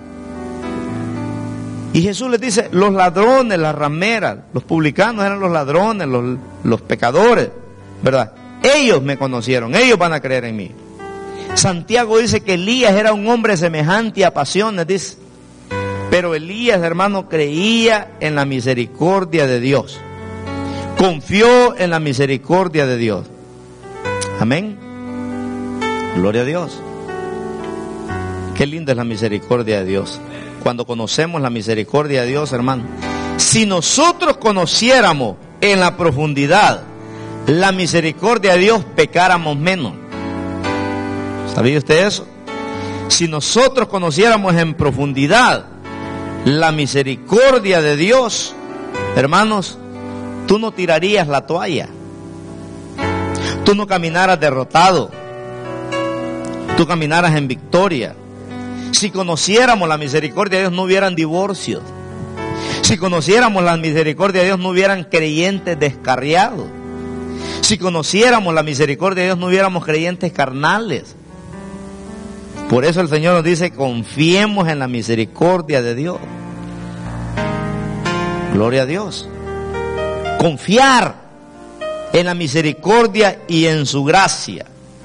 Y Jesús les dice, los ladrones, las rameras, los publicanos eran los ladrones, los, los pecadores, ¿verdad? Ellos me conocieron, ellos van a creer en mí. Santiago dice que Elías era un hombre semejante a pasiones, dice. Pero Elías, hermano, creía en la misericordia de Dios. Confió en la misericordia de Dios. Amén. Gloria a Dios. Qué linda es la misericordia de Dios. Cuando conocemos la misericordia de Dios, hermano. Si nosotros conociéramos en la profundidad la misericordia de Dios, pecáramos menos. ¿Sabía usted eso? Si nosotros conociéramos en profundidad la misericordia de Dios, hermanos, tú no tirarías la toalla. Tú no caminaras derrotado. Tú caminaras en victoria. Si conociéramos la misericordia de Dios, no hubieran divorcios. Si conociéramos la misericordia de Dios, no hubieran creyentes descarriados. Si conociéramos la misericordia de Dios, no hubiéramos creyentes carnales. Por eso el Señor nos dice, confiemos en la misericordia de Dios. Gloria a Dios. Confiar en la misericordia y en su gracia.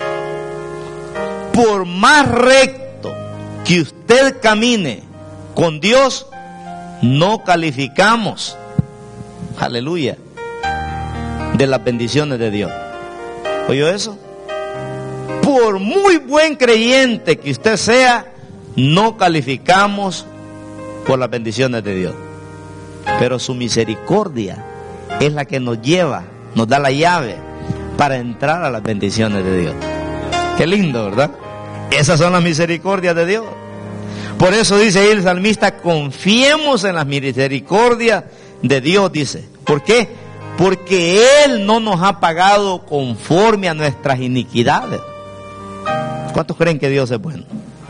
Por más recto que usted camine con Dios, no calificamos, aleluya, de las bendiciones de Dios. ¿Oyó eso? Por muy buen creyente que usted sea, no calificamos por las bendiciones de Dios. Pero su misericordia es la que nos lleva, nos da la llave para entrar a las bendiciones de Dios. Qué lindo, ¿verdad? Esas son las misericordias de Dios. Por eso dice ahí el salmista, confiemos en las misericordias de Dios, dice. ¿Por qué? Porque Él no nos ha pagado conforme a nuestras iniquidades. ¿Cuántos creen que Dios es bueno?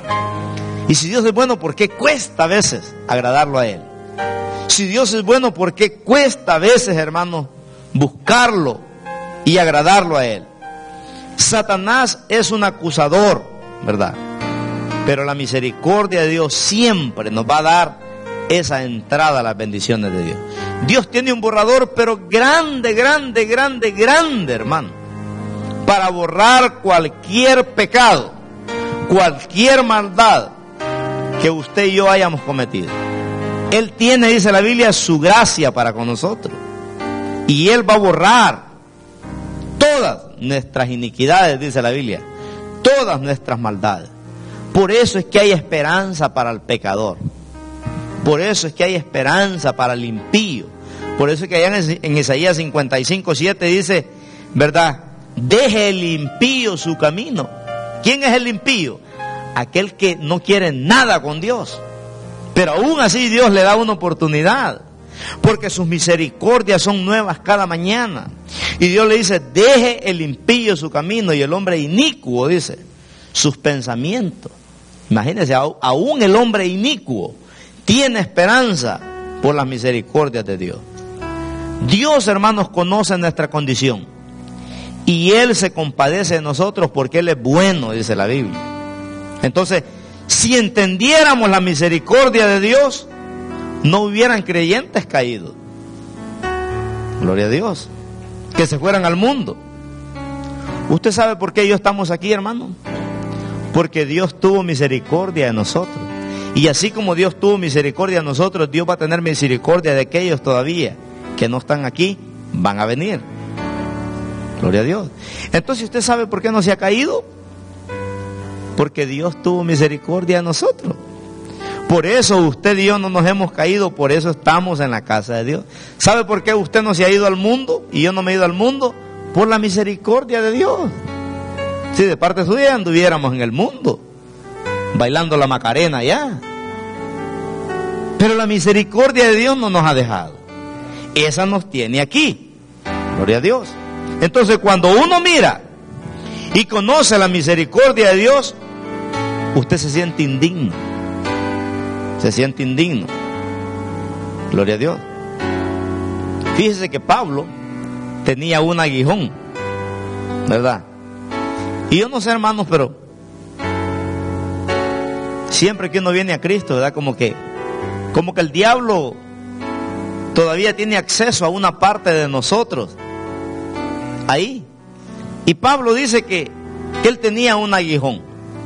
Y si Dios es bueno, ¿por qué cuesta a veces agradarlo a Él? Si Dios es bueno, ¿por qué cuesta a veces, hermanos, buscarlo y agradarlo a Él? Satanás es un acusador, ¿verdad? Pero la misericordia de Dios siempre nos va a dar esa entrada a las bendiciones de Dios. Dios tiene un borrador, pero grande, grande, grande, grande, hermano, para borrar cualquier pecado, cualquier maldad que usted y yo hayamos cometido. Él tiene, dice la Biblia, su gracia para con nosotros. Y Él va a borrar todas nuestras iniquidades, dice la Biblia, todas nuestras maldades. Por eso es que hay esperanza para el pecador. Por eso es que hay esperanza para el impío. Por eso es que allá en, en Isaías cincuenta y cinco, siete dice, ¿verdad? Deje el impío su camino. ¿Quién es el impío? Aquel que no quiere nada con Dios. Pero aún así Dios le da una oportunidad. Porque sus misericordias son nuevas cada mañana. Y Dios le dice, deje el impío su camino. Y el hombre inicuo, dice, sus pensamientos. Imagínense, aún el hombre inicuo tiene esperanza por las misericordias de Dios. Dios, hermanos, conoce nuestra condición. y Él se compadece de nosotros porque Él es bueno, dice la Biblia. Entonces, si entendiéramos la misericordia de Dios, no hubieran creyentes caídos. Gloria a Dios. Que se fueran al mundo. ¿Usted sabe por qué yo estamos aquí, hermano? Porque Dios tuvo misericordia de nosotros. Y así como Dios tuvo misericordia de nosotros, Dios va a tener misericordia de aquellos todavía que no están aquí, van a venir. Gloria a Dios. Entonces, ¿usted sabe por qué no se ha caído? Porque Dios tuvo misericordia de nosotros. Por eso usted y yo no nos hemos caído, por eso estamos en la casa de Dios. ¿Sabe por qué usted no se ha ido al mundo y yo no me he ido al mundo? Por la misericordia de Dios. Si de parte suya anduviéramos en el mundo, bailando la Macarena allá. Pero la misericordia de Dios no nos ha dejado. Esa nos tiene aquí. Gloria a Dios. Entonces, cuando uno mira y conoce la misericordia de Dios, usted se siente indigno. Se siente indigno. Gloria a Dios. Fíjese que Pablo tenía un aguijón, ¿verdad? Y yo no sé, hermanos, pero siempre que uno viene a Cristo, ¿verdad? Como que, como que el diablo todavía tiene acceso a una parte de nosotros. Ahí. Y Pablo dice que, que él tenía un aguijón.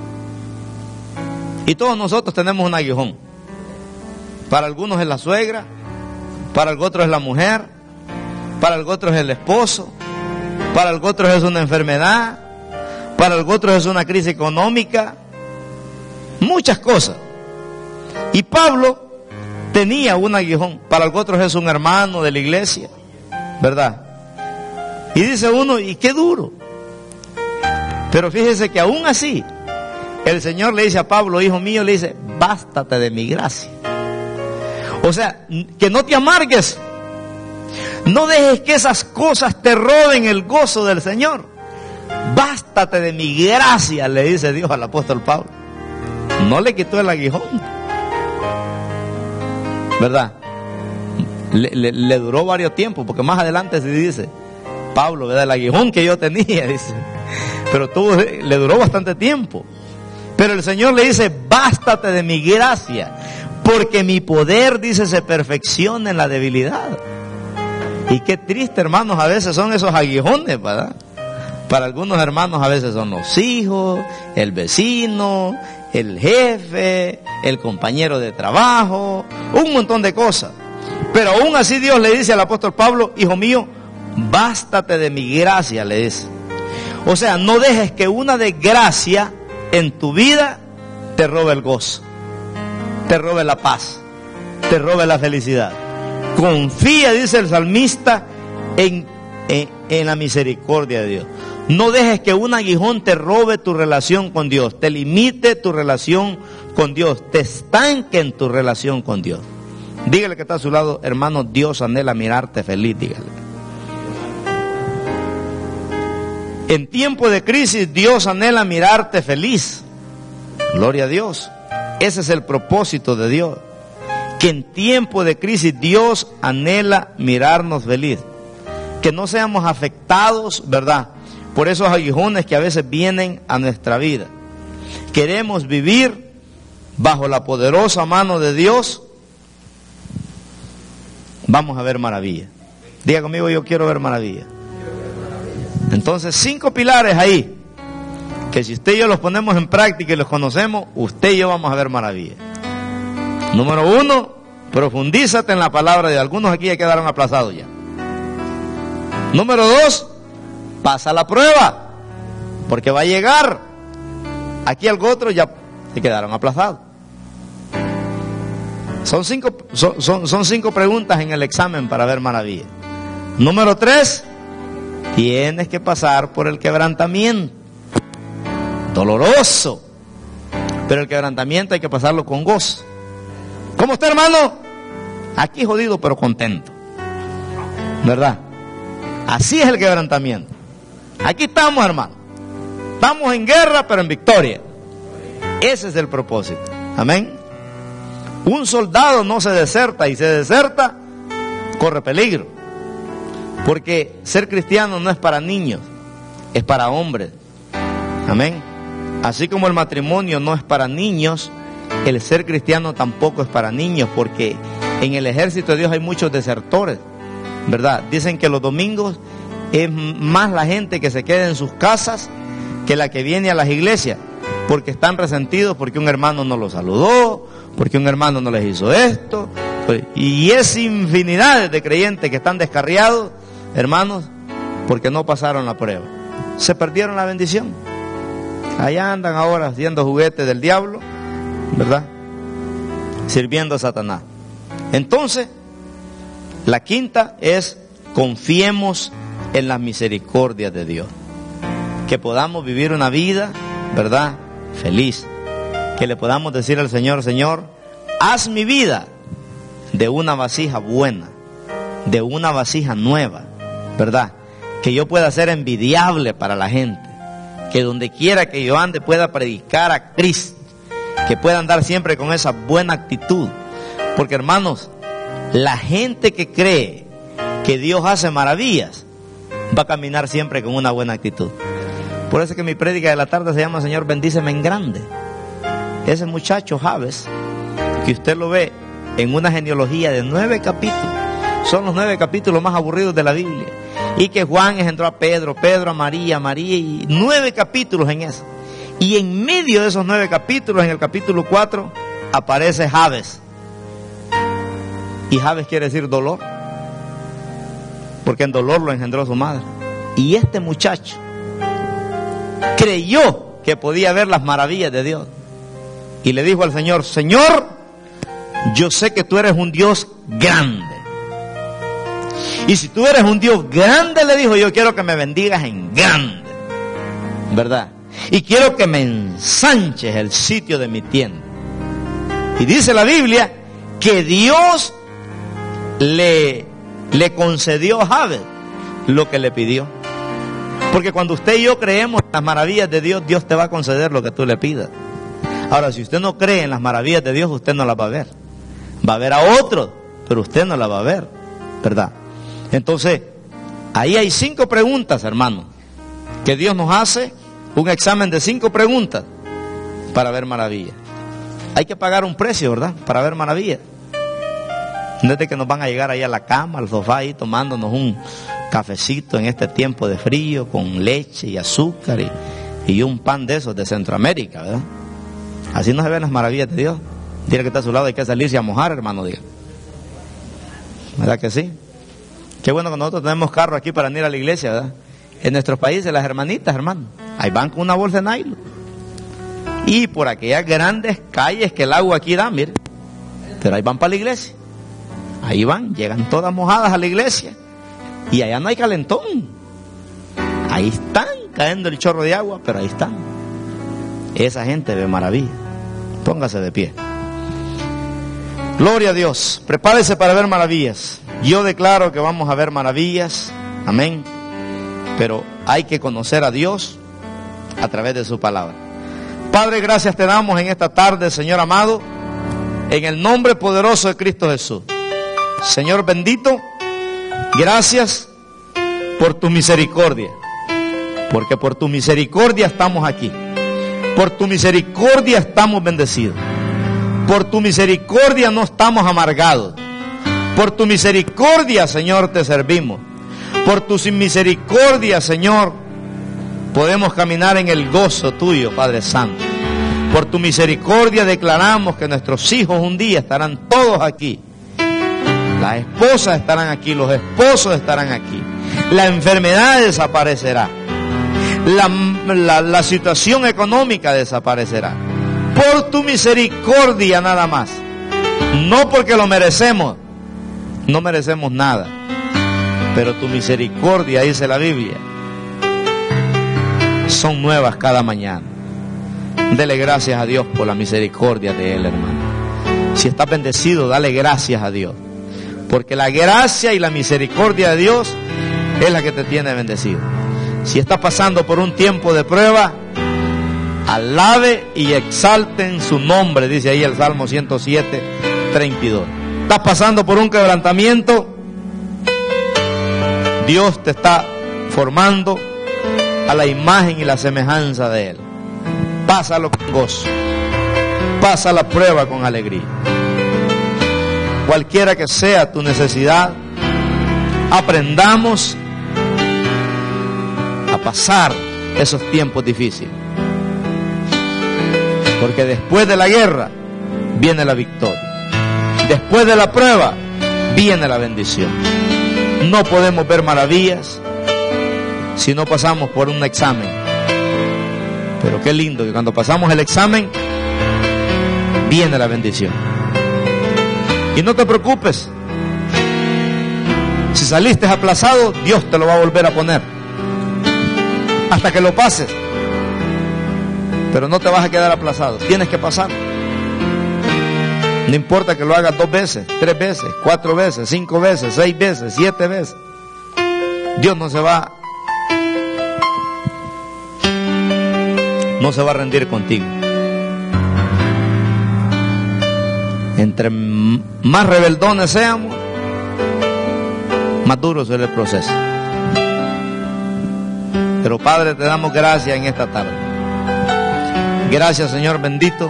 Y todos nosotros tenemos un aguijón. Para algunos es la suegra, para el otro es la mujer, para el otro es el esposo, para el otro es una enfermedad, para el otro es una crisis económica, muchas cosas. Y Pablo tenía un aguijón, para el otro es un hermano de la iglesia, ¿verdad? Y dice uno, y qué duro. Pero fíjese que aún así, el Señor le dice a Pablo, hijo mío, le dice, bástate de mi gracia. O sea, que no te amargues. No dejes que esas cosas te roben el gozo del Señor. Bástate de mi gracia, le dice Dios al apóstol Pablo. No le quitó el aguijón, ¿verdad? Le, le, le duró varios tiempos, porque más adelante se dice, Pablo, ¿verdad? El aguijón que yo tenía, dice. Pero tuvo, le duró bastante tiempo. Pero el Señor le dice, bástate de mi gracia, porque mi poder, dice, se perfecciona en la debilidad. Y qué triste, hermanos, a veces son esos aguijones, ¿verdad? Para algunos hermanos a veces son los hijos, el vecino, el jefe, el compañero de trabajo, un montón de cosas. Pero aún así Dios le dice al apóstol Pablo, hijo mío, bástate de mi gracia, le dice. O sea, no dejes que una desgracia en tu vida te robe el gozo, te robe la paz, te robe la felicidad. Confía, dice el salmista, en, en, en la misericordia de Dios. No dejes que un aguijón te robe tu relación con Dios, te limite tu relación con Dios, te estanque en tu relación con Dios. Dígale que está a su lado, hermano, Dios anhela mirarte feliz, dígale. En tiempo de crisis, Dios anhela mirarte feliz. Gloria a Dios. Ese es el propósito de Dios. Que en tiempo de crisis Dios anhela mirarnos feliz. Que no seamos afectados, ¿verdad?, por esos aguijones que a veces vienen a nuestra vida. Queremos vivir bajo la poderosa mano de Dios. Vamos a ver maravilla. Diga conmigo, yo quiero ver maravilla. Entonces, cinco pilares ahí, que si usted y yo los ponemos en práctica y los conocemos, usted y yo vamos a ver maravilla. Número uno, profundízate en la palabra de Dios. Algunos aquí ya quedaron aplazados ya. Número dos, pasa la prueba, porque va a llegar. Aquí algo otro ya se quedaron aplazados. Son cinco, son, son, son cinco preguntas en el examen para ver maravilla. Número tres, tienes que pasar por el quebrantamiento. Doloroso, pero el quebrantamiento hay que pasarlo con gozo. ¿Cómo está, hermano? Aquí jodido pero contento, ¿verdad? Así es el quebrantamiento. Aquí estamos, hermano. Estamos en guerra pero en victoria. Ese es el propósito. Amén. Un soldado no se deserta, y se deserta corre peligro. Porque ser cristiano no es para niños, es para hombres. Amén. Así como el matrimonio no es para niños, el ser cristiano tampoco es para niños, porque en el ejército de Dios hay muchos desertores, ¿verdad? Dicen que los domingos es más la gente que se queda en sus casas que la que viene a las iglesias, porque están resentidos porque un hermano no los saludó, porque un hermano no les hizo esto, y es infinidad de creyentes que están descarriados, hermanos, porque no pasaron la prueba, se perdieron la bendición. Allá andan ahora siendo juguetes del diablo, ¿verdad? Sirviendo a Satanás. Entonces, la quinta es: confiemos en las misericordias de Dios. Que podamos vivir una vida, ¿verdad?, feliz. Que le podamos decir al Señor: Señor, haz mi vida de una vasija buena, de una vasija nueva, ¿verdad? Que yo pueda ser envidiable para la gente. Que donde quiera que yo ande pueda predicar a Cristo. Que pueda andar siempre con esa buena actitud. Porque, hermanos, la gente que cree que Dios hace maravillas va a caminar siempre con una buena actitud. Por eso es que mi prédica de la tarde se llama: Señor, bendíceme en grande. Ese muchacho Jabes, que usted lo ve en una genealogía de nueve capítulos, son los nueve capítulos más aburridos de la Biblia. Y que Juan engendró a Pedro, Pedro a María, María, y nueve capítulos en eso. Y en medio de esos nueve capítulos, en el capítulo cuatro, aparece Jabes. Y Jabes quiere decir dolor, porque en dolor lo engendró su madre. Y este muchacho creyó que podía ver las maravillas de Dios. Y le dijo al Señor: Señor, yo sé que tú eres un Dios grande. Y si tú eres un Dios grande, le dijo, yo quiero que me bendigas en grande, ¿verdad? Y quiero que me ensanches el sitio de mi tienda. Y dice la Biblia que Dios le, le concedió a Jabes lo que le pidió. Porque cuando usted y yo creemos en las maravillas de Dios, Dios te va a conceder lo que tú le pidas. Ahora, si usted no cree en las maravillas de Dios, usted no las va a ver. Va a ver a otros, pero usted no las va a ver, ¿verdad? Entonces, ahí hay cinco preguntas, hermano, que Dios nos hace, un examen de cinco preguntas para ver maravillas. Hay que pagar un precio, ¿verdad?, para ver maravillas. No es de que nos van a llegar ahí a la cama, al sofá, ahí tomándonos un cafecito en este tiempo de frío, con leche y azúcar y, y un pan de esos de Centroamérica, ¿verdad? Así no se ven las maravillas de Dios. Dile que está a su lado, hay que salirse a mojar, hermano, diga. ¿Verdad que sí? Qué bueno que nosotros tenemos carro aquí para ir a la iglesia, ¿verdad? En nuestros países, las hermanitas, hermano, ahí van con una bolsa de nylon. Y por aquellas grandes calles que el agua aquí da, mire, pero ahí van para la iglesia. Ahí van, llegan todas mojadas a la iglesia. Y allá no hay calentón. Ahí están cayendo el chorro de agua, pero ahí están. Esa gente ve maravilla. Póngase de pie. Gloria a Dios. Prepárese para ver maravillas. Yo declaro que vamos a ver maravillas. Amén. Pero hay que conocer a Dios a través de su palabra. Padre, gracias te damos en esta tarde, Señor amado, en el nombre poderoso de Cristo Jesús. Señor bendito, gracias por tu misericordia, porque por tu misericordia estamos aquí, por tu misericordia estamos bendecidos, por tu misericordia no estamos amargados, por tu misericordia, Señor, te servimos, por tu misericordia, Señor, podemos caminar en el gozo tuyo, Padre Santo. Por tu misericordia declaramos que nuestros hijos un día estarán todos aquí. Las esposas estarán aquí, los esposos estarán aquí. La enfermedad desaparecerá. La, la, la situación económica desaparecerá. Por tu misericordia nada más. No porque lo merecemos. No merecemos nada. Pero tu misericordia, dice la Biblia, son nuevas cada mañana. Dele gracias a Dios por la misericordia de Él, hermano. Si estás bendecido, dale gracias a Dios. Porque la gracia y la misericordia de Dios es la que te tiene bendecido. Si estás pasando por un tiempo de prueba, alabe y exalten su nombre, dice ahí el Salmo ciento siete, treinta y dos. Estás pasando por un quebrantamiento, Dios te está formando, a la imagen y la semejanza de Él. Pásalo con gozo. Pasa la prueba con alegría. Cualquiera que sea tu necesidad, aprendamos a pasar esos tiempos difíciles. Porque después de la guerra viene la victoria. Después de la prueba viene la bendición. No podemos ver maravillas si no pasamos por un examen. Pero qué lindo que cuando pasamos el examen viene la bendición. Y no te preocupes. Si saliste aplazado, Dios te lo va a volver a poner hasta que lo pases. Pero no te vas a quedar aplazado. Tienes que pasar. No importa que lo hagas dos veces, tres veces, cuatro veces, cinco veces, seis veces, siete veces. Dios no se va no se va a rendir contigo. Entre más rebeldones seamos, más duro será el proceso. Pero Padre, te damos gracias en esta tarde. Gracias, Señor bendito,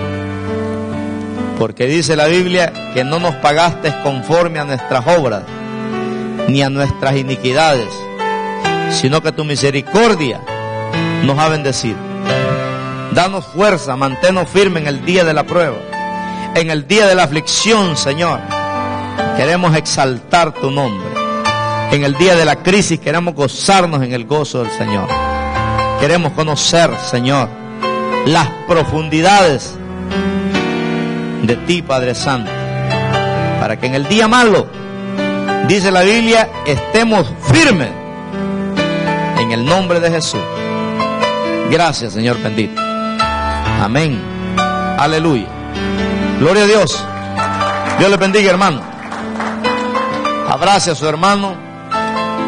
porque dice la Biblia que no nos pagaste conforme a nuestras obras ni a nuestras iniquidades, sino que tu misericordia nos ha bendecido. Danos fuerza, manténnos firmes en el día de la prueba, en el día de la aflicción, Señor. Queremos exaltar tu nombre. En el día de la crisis queremos gozarnos en el gozo del Señor. Queremos conocer, Señor, las profundidades de ti, Padre Santo, para que en el día malo, dice la Biblia, estemos firmes en el nombre de Jesús. Gracias, Señor bendito. Amén. Aleluya. Gloria a Dios. Dios les bendiga, hermano. Abrace a su hermano.